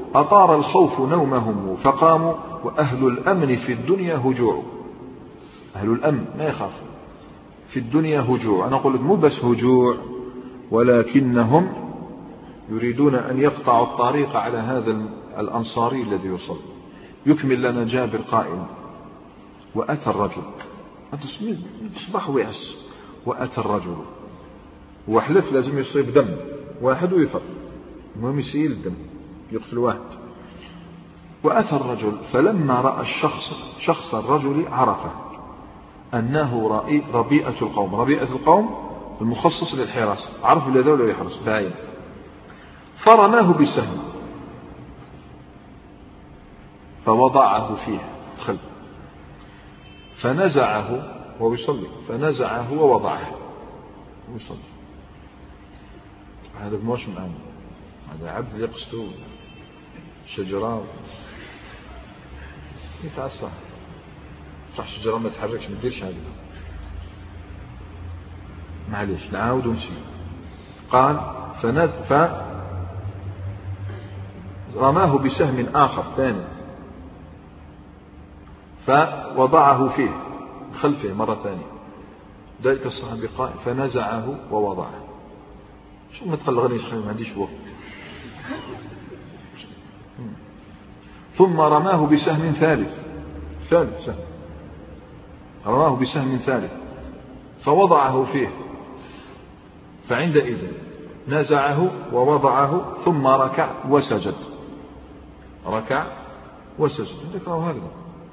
أطار الخوف نومهم فقاموا وأهل الأمن في الدنيا هجوع. أهل الأمن ما يخاف في الدنيا هجوع. أنا أقول مو بس هجوع ولكنهم يريدون أن يقطعوا الطريق على هذا الأنصاري الذي يصل. يكمل لنا جابر قائل وأتى الرجل، أصبح ويعس، وأتى الرجل وحلف لازم يصيب دم واحد ويفر، المهم يسيل الدم يقتل واحد. وأتى الرجل فلما رأى الشخص شخص الرجل عرفه أنه ربيئة القوم. ربيئة القوم المخصص للحراسة، عرفوا لذول يحرس باين. فرماه بسهم فوضعه فيه خل فنزعه وهو يصلي، فنزعه ووضعه ويصلي. هذا مش مآمن، هذا عبد يقصده شجرة يتعصى صح، شجرة ما تحركش ما تديرش هذا. معليش نعاود ونسي. قال فنز فرماه بسهم آخر ثاني فوضعه فيه خلفه مرة ثانية. ذلك الصحابي قال فنزعه ووضعه. شو ما تقلغنيش ما عنديش وقت. ثم رماه بسهم ثالث ثالث سهم رماه بسهم ثالث فوضعه فيه. فعندئذ نزعه ووضعه ثم ركع وسجد. ركع وسجد. ذكره هذا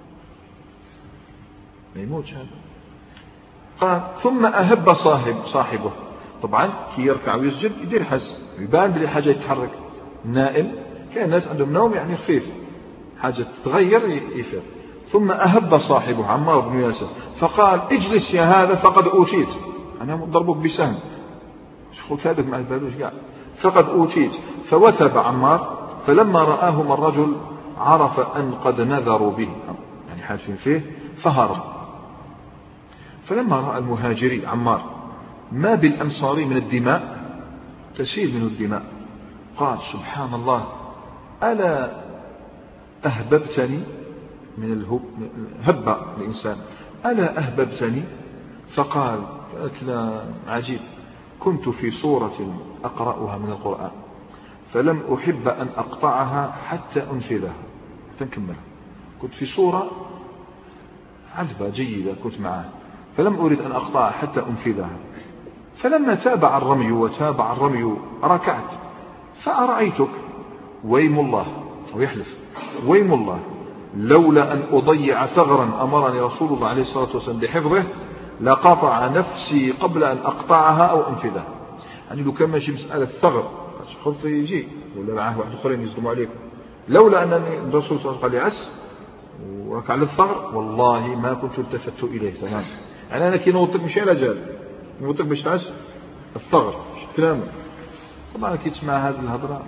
ما يموتش هذا. قال ثم أهب صاحب صاحبه. طبعا كي يركع ويسجد يدير حس، يبان بلي حاجة يتحرك. النائم كان الناس عندهم نوم يعني خفيف، حاجة تتغير يفير. ثم أهب صاحبه عمار بن ياسر فقال اجلس يا هذا فقد أوتيت. أنا ضربك بسهم شو كادك مع البالوش قاعد فقد أوتيت. فوثب عمار فلما رآهم الرجل عرف أن قد نذروا به يعني حاسين فيه فهرب. فلما رأى المهاجري عمار ما بالأنصاري من الدماء تسيل منه الدماء قال سبحان الله ألا أهببتني من الهب هب الإنسان ألا أهببتني. فقال كلام عجيب كنت في سورة أقرأها من القرآن فلم أحب أن أقطعها حتى أنفذها تنكملها. كنت في سورة عذبة جيدة كنت معها فلم أريد أن أقطعها حتى أنفذها. فلما تابع الرمي وتابع الرمي ركعت فأرأيتك ويم الله ويحلف ويم الله لولا أن أضيع ثغرا أمرني رسول الله عليه الصلاة والسلام بحفظه لقطع نفسي قبل أن أقطعها أو أنفذها. يعني لو كان ماشي مسألة ثغر خلط يجي ولا معه واحد آخرين يصدموا عليكم، لولا أنني الرسول صلى الله عليه وسلم قال لي عس وركع للثغر والله ما كنت التفت إليه تمام. يعني أنا كي نوطك مش على جال نوطك باش تعس الثغر كلامه. طبعا كي تسمع هذه الهضرة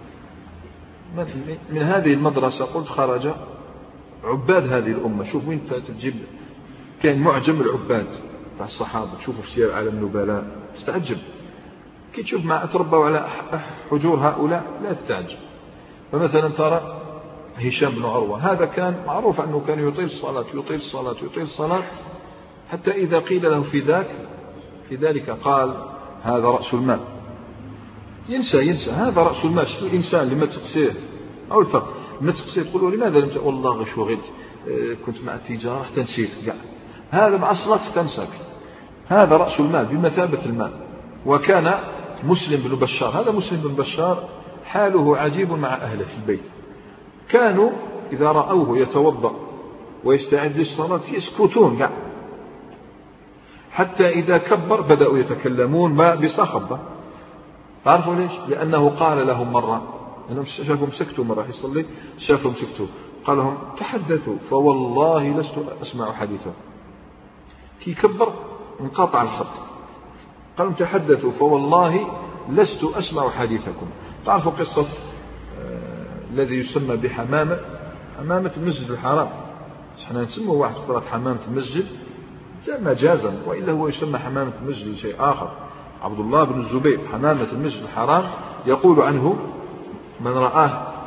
من هذه المدرسة قلت خرج عباد هذه الأمة. شوف وين تجيب كان معجم العباد تاع الصحابة تشوفوا في سير عالم النبلاء تستعجب كي تشوف ما تربوا على حجور هؤلاء لا تتعجب. فمثلا ترى هشام بن عروة هذا كان معروف أنه كان يطيل الصلاة يطيل الصلاة يطيل الصلاة حتى إذا قيل له في ذاك في ذلك قال هذا رأس المال. ينسى ينسى هذا رأس المال. الإنسان لما تقصيه أو الفقر لما تقصيه تقول لماذا لم تقول والله غش وغلت كنت مع التجارة حتى نسيت. هذا مع الصلاة تنساك. هذا رأس المال بمثابة المال. وكان مسلم بن بشار هذا مسلم بن بشار حاله عجيب مع أهله في البيت. كانوا إذا رأوه يتوضأ ويستعد للصلاة يسكتون قاعد حتى إذا كبر بدأوا يتكلمون بصخبة. تعرفوا ليش؟ لأنه قال لهم مرة أنهم شافهم سكتوا مرة يصلي شافهم سكتوا قال لهم تحدثوا فوالله لست أسمع حديثا. كي كبر انقطع الخط قال لهم تحدثوا فوالله لست أسمع حديثكم. تعرفوا قصة آه الذي يسمى بحمامة حمامة المسجد الحرام. احنا نسمى واحد قرأت حمامة المسجد مجازا وإلا هو يسمى حمامة المسجد شيء آخر. عبد الله بن الزبير حمامة المسجد الحرام يقول عنه من رآه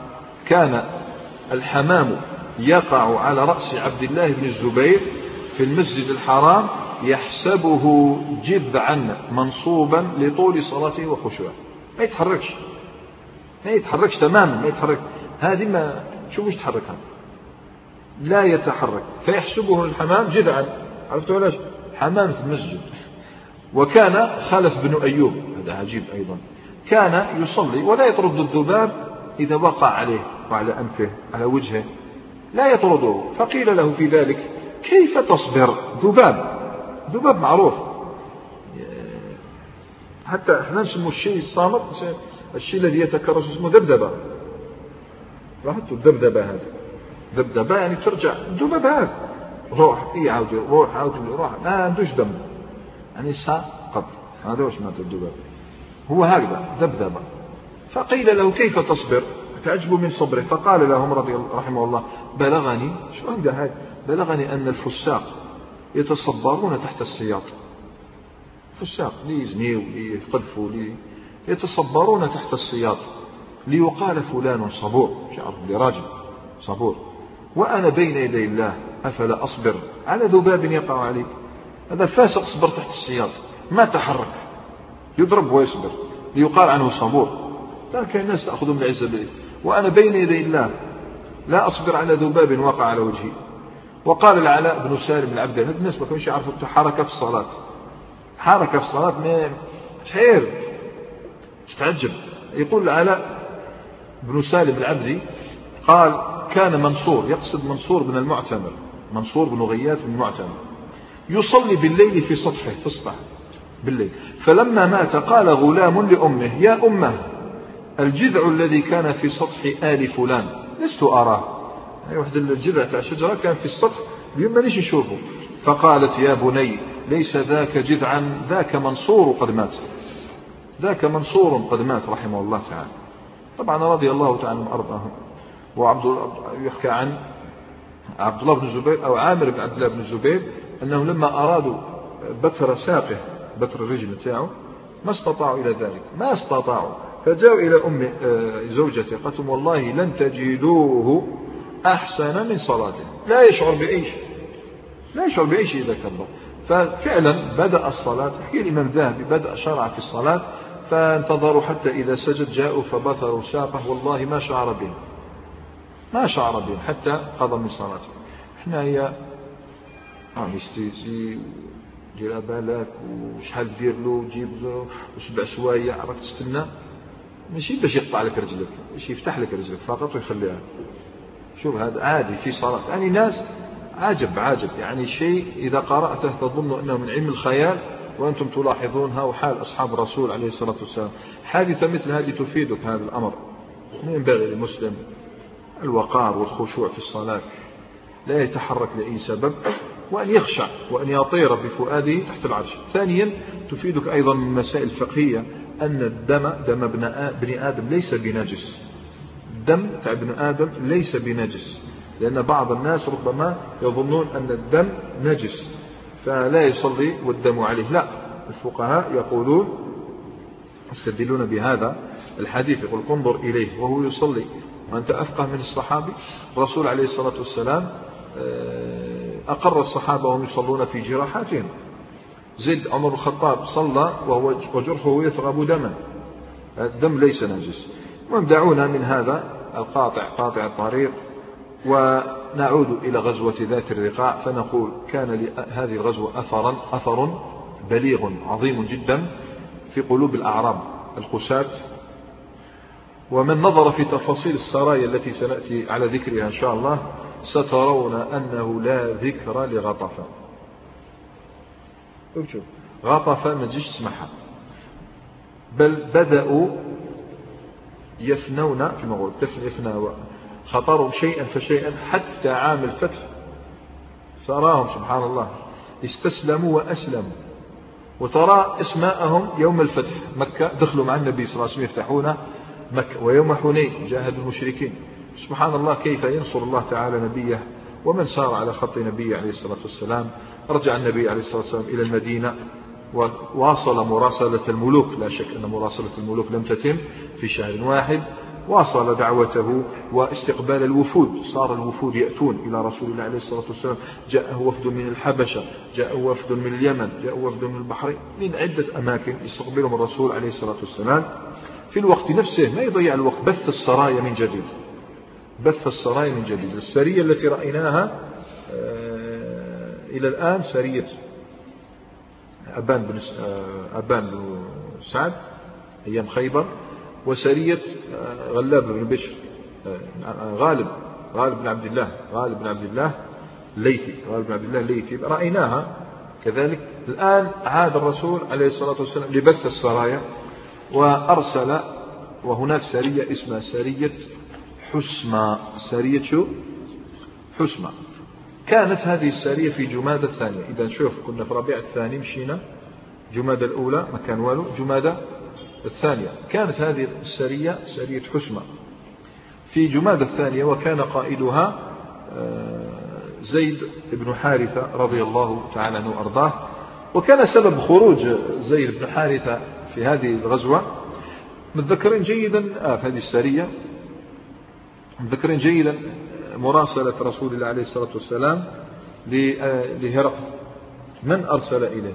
كان الحمام يقع على رأس عبد الله بن الزبير في المسجد الحرام يحسبه جذعا منصوبا لطول صلاته وخشوعه، ما يتحركش ما يتحركش تماما، ما يتحرك. هذه ما شوفوش تحرك، هذا لا يتحرك، فيحسبه الحمام جذعا. عرفتوا علاش؟ حمام في المسجد. وكان خلف بن أيوب، هذا عجيب أيضا، كان يصلي ولا يطرد الذباب إذا وقع عليه وعلى أنفه على وجهه، لا يطرده. فقيل له في ذلك: كيف تصبر؟ ذباب، ذباب معروف، حتى احنا نسمو الشيء الصامت، الشيء الذي يتكرس اسمه ذبذبة. لاحظتوا الذبذبة هذا، ذبذبة يعني ترجع الذباب هذا روح اي عاود روح عاود روح، ما عندوش دم يعني ساقط، هذا واش معناته الذباب، هو هكذا ذبذبة. فقيل له: كيف تصبر؟ تعجبوا من صبره. فقال لهم رضي الله رحمه الله: بلغني، شو عنده هذا؟ بلغني أن الفساق يتصبرون تحت السياط. فساق لي يزنيوا لي يقذفوا لي يتصبرون تحت السياط ليقال فلان صبور، شعر براجل صبور، وأنا بين يدي الله أفلا أصبر على ذباب يقع علي؟ هذا فاسق صبر تحت السياط، ما تحرك، يضرب ويصبر ليقال عنه صبور. ترك الناس تأخذهم العزة به، وأنا بين يدي الله لا أصبر على ذباب وقع على وجهي. وقال العلاء بن سالم العبدي، هذا الناس ما كانوش يعرفوا حركة في الصلاة، حركة في الصلاة ما شعير تتعجب. يقول العلاء بن سالم العبدي قال: كان منصور، يقصد منصور بن المعتمر، منصور بن غياث بن المعتمر، يصلي بالليل في سطحه في السطح بالليل، فلما مات قال غلام لأمه: يا أمه، الجذع الذي كان في سطح آل فلان لست أراه. يعني واحد الجذع تاع شجرة كان في السطح اليوم مانيش نشوفه. فقالت: يا بني، ليس ذاك جذعا، ذاك منصور قد مات، ذاك منصور قد مات رحمه الله تعالى. طبعا رضي الله تعالى عنهم وأرضاهم. وعبد يحكى عن عبد الله بن الزبير أو عامر بن عبد الله بن الزبير أنه لما أرادوا بتر ساقه، بتر الرجل تاعه، ما استطاعوا إلى ذلك، ما استطاعوا، فجاءوا إلى أم زوجته قالت: والله لن تجدوه أحسن من صلاته، لا يشعر بأي شيء، لا يشعر بأي شيء إذا كبر. ففعلا بدأ الصلاة، حكي الإمام الذهبي، بدأ شرع في الصلاة، فانتظروا حتى إذا سجد جاءوا فبتروا ساقه، والله ما شعر به، ما شعر به حتى قضى من صلاته. احنا هي عم يستيزي دير بالك وشحال دير له جيب له وسبع سوايع راك تستنى، ماشي باش يقطع لك رجلك، باش يفتح لك رجلك فقط ويخليها. شوف هذا عادي في صلاة، يعني ناس عجب عجب، يعني شيء إذا قرأته تظن أنه من علم الخيال وأنتم تلاحظونها. وحال أصحاب الرسول عليه الصلاة والسلام، حادثة مثل هذه تفيدك هذا الأمر. ينبغي للمسلم الوقار والخشوع في الصلاة، لا يتحرك لأي سبب، وأن يخشع وأن يطير بفؤاده تحت العرش. ثانيا تفيدك أيضا من مسائل فقهية أن الدم دم ابن آدم ليس بنجس، الدم تاع ابن آدم ليس بنجس، لأن بعض الناس ربما يظنون أن الدم نجس فلا يصلي والدم عليه. لا، الفقهاء يقولون يستدلون بهذا الحديث، يقول: انظر إليه وهو يصلي وأنت أفقه من الصحابي. الرسول عليه الصلاة والسلام أقر الصحابة وهم يصلون في جراحاتهم. زيد عمر الخطاب صلى وهو وجرحه يثغب دما، الدم ليس نجس. ودعونا من هذا القاطع قاطع الطريق ونعود إلى غزوة ذات الرقاع، فنقول: كان لهذه الغزوة أثرا أثر بليغ عظيم جدا في قلوب الأعراب القساة. ومن نظر في تفاصيل السرايا التي سنأتي على ذكرها إن شاء الله سترون أنه لا ذكر لغطفة. غطفة ما تجيش تسمعها، بل بدأوا يفنون في المغرب، يفنى خطروا شيئا فشيئا حتى عام الفتح سراهم سبحان الله استسلموا وأسلموا. وترى اسماءهم يوم الفتح مكة، دخلوا مع النبي صلى الله عليه وسلم يفتحون مكة. ويوم حنين جاهدوا المشركين. سبحان الله كيف ينصر الله تعالى نبيه ومن سار على خط نبيه عليه الصلاة والسلام. رجع النبي عليه الصلاة والسلام إلى المدينة وواصل مراسلة الملوك. لا شك أن مراسلة الملوك لم تتم في شهر واحد، واصل دعوته واستقبال الوفود، صار الوفود يأتون إلى رسول الله عليه الصلاة والسلام. جاءه وفد من الحبشة، جاءه وفد من اليمن، جاءه وفد من البحرين، من عدة أماكن يستقبلهم الرسول عليه الصلاة والسلام. في الوقت نفسه ما يضيع الوقت، بث السرايا من جديد، بث السرايا من جديد. السرية التي رأيناها إلى الآن سرية أبان بن أبان بن سعد أيام خيبر، وسرية غلاب بن بشر غالب غالب بن عبد الله غالب بن عبد الله الليثي غالب بن عبد الله الليثي رأيناها كذلك. الآن عاد الرسول عليه الصلاة والسلام لبث السرايا وأرسل، وهناك سرية اسمها سرية حسمى. سرية شو؟ حسمى. كانت هذه السرية في جمادة الثانية. إذا شوف كنا في ربيع الثاني مشينا، جمادة الأولى ما كان والو، جمادة الثانية كانت هذه السرية سرية حسمى في جمادة الثانية، وكان قائدها زيد بن حارثة رضي الله تعالى عنه وأرضاه. وكان سبب خروج زيد بن حارثة في هذه الغزوة متذكرين جيدا آه في هذه السرية متذكرين جيدا مراسلة رسول الله عليه الصلاة والسلام لهرقل. من أرسل إليه؟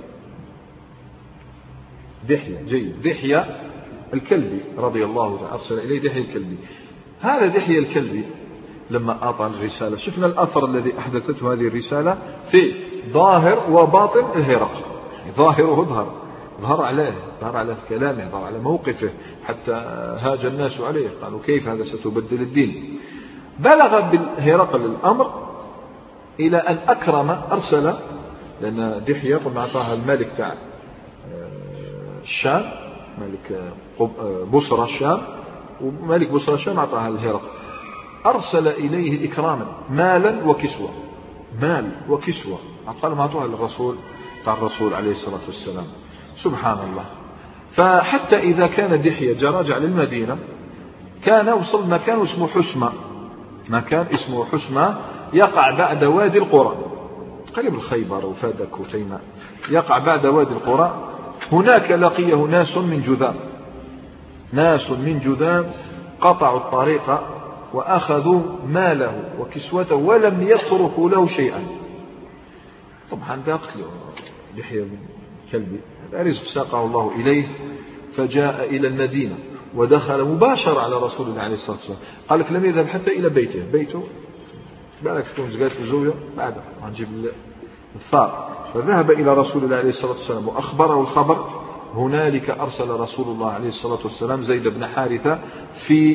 دحية. جيد، دحية الكلبي رضي الله تعالى أرسل إليه دحية الكلبي. هذا دحية الكلبي لما أعطى الرسالة، شفنا الأثر الذي أحدثته هذه الرسالة في ظاهر وباطن الهرقل. ظاهره ظهر ظهر عليه ظهر على كلامه، ظهر على موقفه، حتى هاج الناس عليه قالوا كيف هذا ستبدل الدين. بلغ بالهرقل الأمر إلى أن أكرم أرسل، لأن دحية قلنا أعطاها الملك تاع الشام، ملك بصرى الشام، وملك بصرى الشام أعطاها الهرقل. أرسل إليه إكراما مالا وكسوة، مال وكسوة قال ما أعطوها للرسول تاع الرسول عليه الصلاة والسلام. سبحان الله. فحتى إذا كان دحية جاء راجع للمدينة كان وصل مكان اسمه حسمى، مكان اسمه حسمى يقع بعد وادي القرى قريب الخيبر وفادك وتيماء، يقع بعد وادي القرى. هناك لقيه ناس من جذام، ناس من جذام قطعوا الطريق وأخذوا ماله وكسوته ولم يتركوا له شيئا. طبعا ذا قتله دحية بن كلبي، رزق ساقه الله إليه، فجاء إلى المدينة ودخل مباشرة على رسول الله عليه الصلاة والسلام. قال لك لم يذهب حتى إلى بيته، بيته بالك تكون زقات الزوجة بعد نجيب الثار. فذهب إلى رسول الله عليه الصلاة والسلام وأخبره الخبر. هنالك أرسل رسول الله عليه الصلاة والسلام زيد بن حارثة في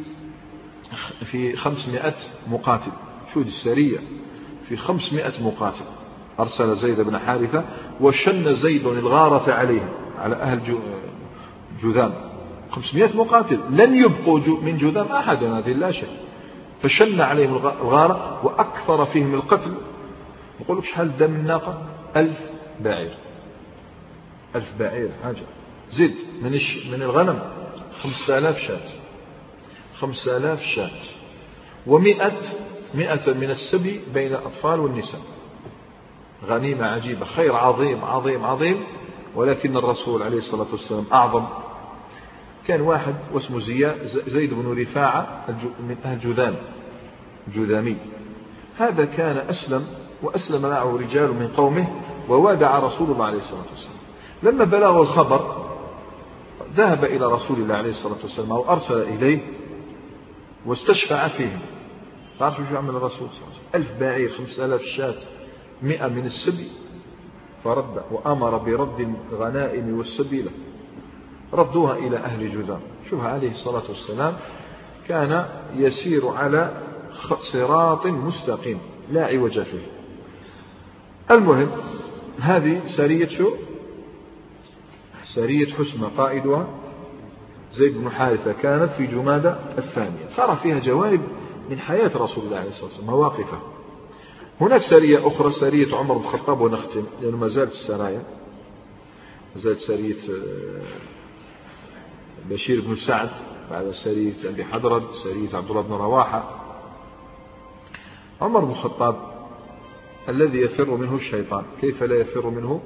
في خمسمائة مقاتل. شو دي السرية في خمسمائة مقاتل. أرسل زيد بن حارثة وشن زيد الغارة عليهم على أهل جذام. خمسمائة مقاتل لن يبقوا من جذام أحد، هذه لا شيء. فشن عليهم الغارة وأكثر فيهم القتل. يقول لك شحال دم الناقة؟ ألف بعير، ألف بعير حاجة. زد من من الغنم خمسة آلاف شاة، خمسة آلاف شاة، ومئة مئة من السبي بين الأطفال والنساء. غنيمة عجيبة، خير عظيم عظيم عظيم. ولكن الرسول عليه الصلاة والسلام أعظم. كان واحد واسمه زيد بن رفاعة من أهل جذام، جذامي. هذا كان أسلم، وأسلم معه رجال من قومه، ووادع رسول الله عليه الصلاة والسلام. لما بلغوا الخبر ذهب إلى رسول الله عليه الصلاة والسلام وأرسل إليه واستشفع فيهم. تعرفوا شو عمل الرسول صلى الله عليه وسلم؟ ألف بعير، خمسة آلاف شاة، مئة من السبي، فرد وأمر برد الغنائم والسبيلة، ردوها إلى أهل جذام. شوف عليه الصلاة والسلام كان يسير على صراط مستقيم لا عوج فيه. المهم هذه سرية شو؟ سرية حسمى، قائدها زيد بن حارثة، كانت في جمادة الثانية. ترى فيها جوانب من حياة رسول الله عليه الصلاة والسلام، مواقفه. هناك سرية أخرى، سرية عمر بن الخطاب، ونختم لأنه ما زالت السرايا، ما زالت سرية بشير بن سعد، بعد سرية أبي حضرد، سرية عبد الله بن رواحة. عمر بن الخطاب الذي يفر منه الشيطان، كيف لا يفر منه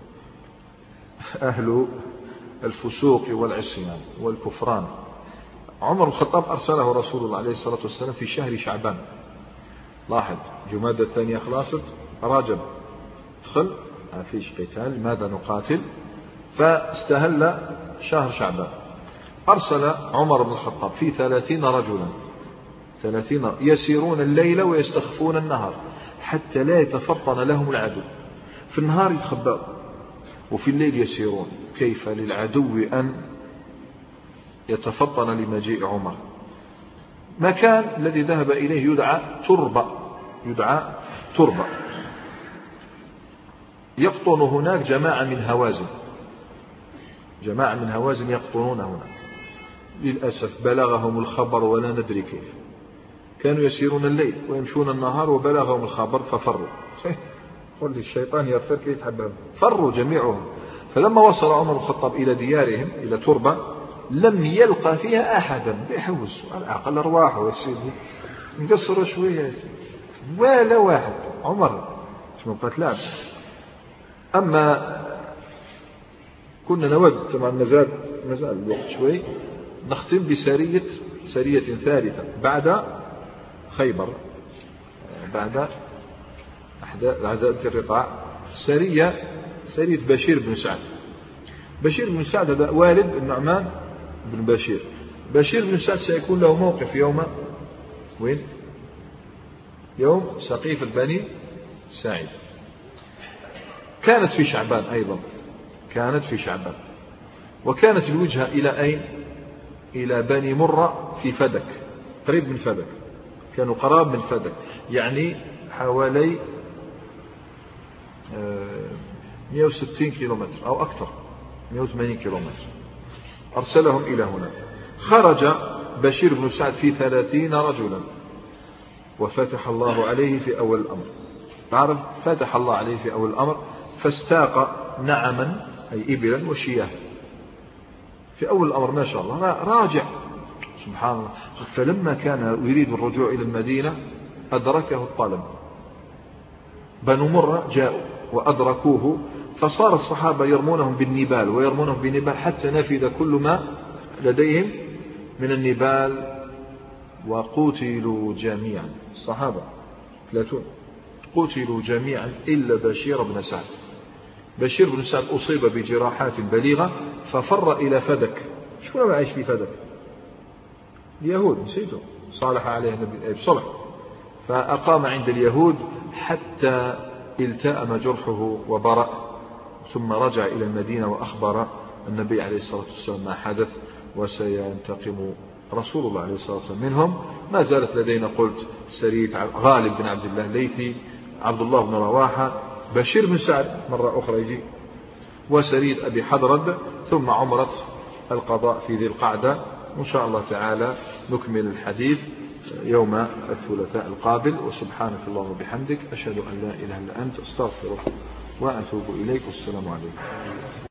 أهل الفسوق والعصيان والكفران. عمر بن الخطاب أرسله رسول الله عليه الصلاة والسلام في شهر شعبان. لاحظ، جمادى الثانية خلاصت، رجب دخل، ما فيش قتال، ماذا نقاتل؟ فاستهل شهر شعبان. أرسل عمر بن الخطاب في ثلاثين رجلا، ثلاثين يسيرون الليل ويستخفون النهار حتى لا يتفطن لهم العدو. في النهار يتخبأوا وفي الليل يسيرون. كيف للعدو أن يتفطن لمجيء عمر؟ مكان الذي ذهب إليه يدعى تربة، يدعى تربة. يقطن هناك جماعة من هوازن، جماعة من هوازن يقطنون هناك. للأسف بلغهم الخبر ولا ندري كيف. كانوا يسيرون الليل ويمشون النهار وبلغهم الخبر ففروا. قل الشيطان يفر كيف يتحبهم، فروا جميعهم. فلما وصل عمر بن الخطاب إلى ديارهم إلى تربة لم يلقى فيها أحدا. بيحوس العقل أرواحه يا سيدي، نقصروا شوية يا سيدي، ولا واحد. عمر شنو قتلان. أما كنا نود طبعا مازال مازال الوقت شوي نختم بسرية سرية ثالثة بعد خيبر، بعد أحداث الرقاع. سرية سرية بشير بن سعد. بشير بن سعد هذا والد النعمان بن بشير. بشير بن سعد سيكون له موقف يوم وين؟ يوم سقيفة بني سعيد. كانت في شعبان أيضا، كانت في شعبان. وكانت الوجهة إلى أين؟ إلى بني مرة في فدك، قريب من فدك، كانوا قراب من فدك، يعني حوالي مئة وستين كيلومتر أو أكثر، مئة وثمانين كيلومتر. أرسلهم إلى هناك. خرج بشير بن سعد في ثلاثين رجلا وفتح الله عليه في أول الأمر. تعرف فتح الله عليه في أول الأمر، فاستاق نعما أي إبلا وشياه في أول الأمر ما شاء الله، راجع سبحان الله. فلما كان يريد الرجوع إلى المدينة أدركه الطلب. بنو مرة جاءوا وأدركوه، فصار الصحابة يرمونهم بالنبال ويرمونهم بالنبال حتى نفذ كل ما لديهم من النبال وقتلوا جميعا. الصحابة ثلاثون قتلوا جميعا إلا بشير بن سعد. بشير بن سعد أصيب بجراحات بليغة ففر إلى فدك. شكون ما عايش في فدك؟ اليهود، نسيته، صالح عليه النبي بصلح، فأقام عند اليهود حتى التأم جرحه وبرأ، ثم رجع إلى المدينة وأخبر النبي عليه الصلاة والسلام ما حدث، وسينتقم رسول الله عليه الصلاة والسلام منهم. ما زالت لدينا قلت سرية غالب بن عبد الله الليثي، عبد الله بن رواحة، بشير بن سعد مرة أخرى يجي، وسرية أبي حضرد، ثم عمرة القضاء في ذي القعدة. وإن شاء الله تعالى نكمل الحديث يوم الثلاثاء القابل. وسبحانك اللهم وبحمدك، أشهد أن لا إله إلا أنت، أستغفرك وأتوب إليك، والسلام عليكم.